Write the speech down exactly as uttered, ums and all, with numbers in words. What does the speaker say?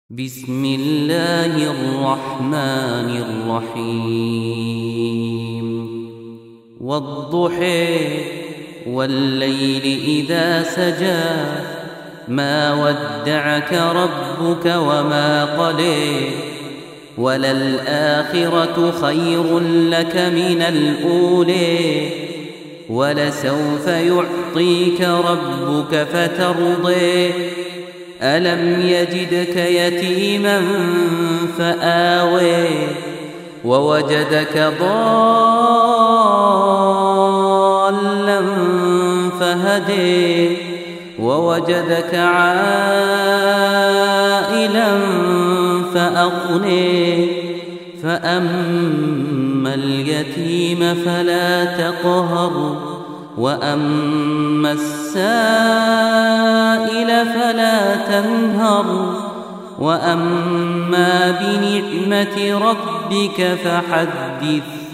بسم الله الرحمن الرحيم والضحى والليل إذا سجى ما ودعك ربك وما قلى وللآخرة خير لك من الأولى ولسوف يعطيك ربك فترضى ألم يجدك يتيما فآوى ووجدك ضالا فهدى ووجدك عائلا فأغنى فأما اليتيم فلا تقهر وأما السائل فلا تنهر وأما بنعمة ربك فحدث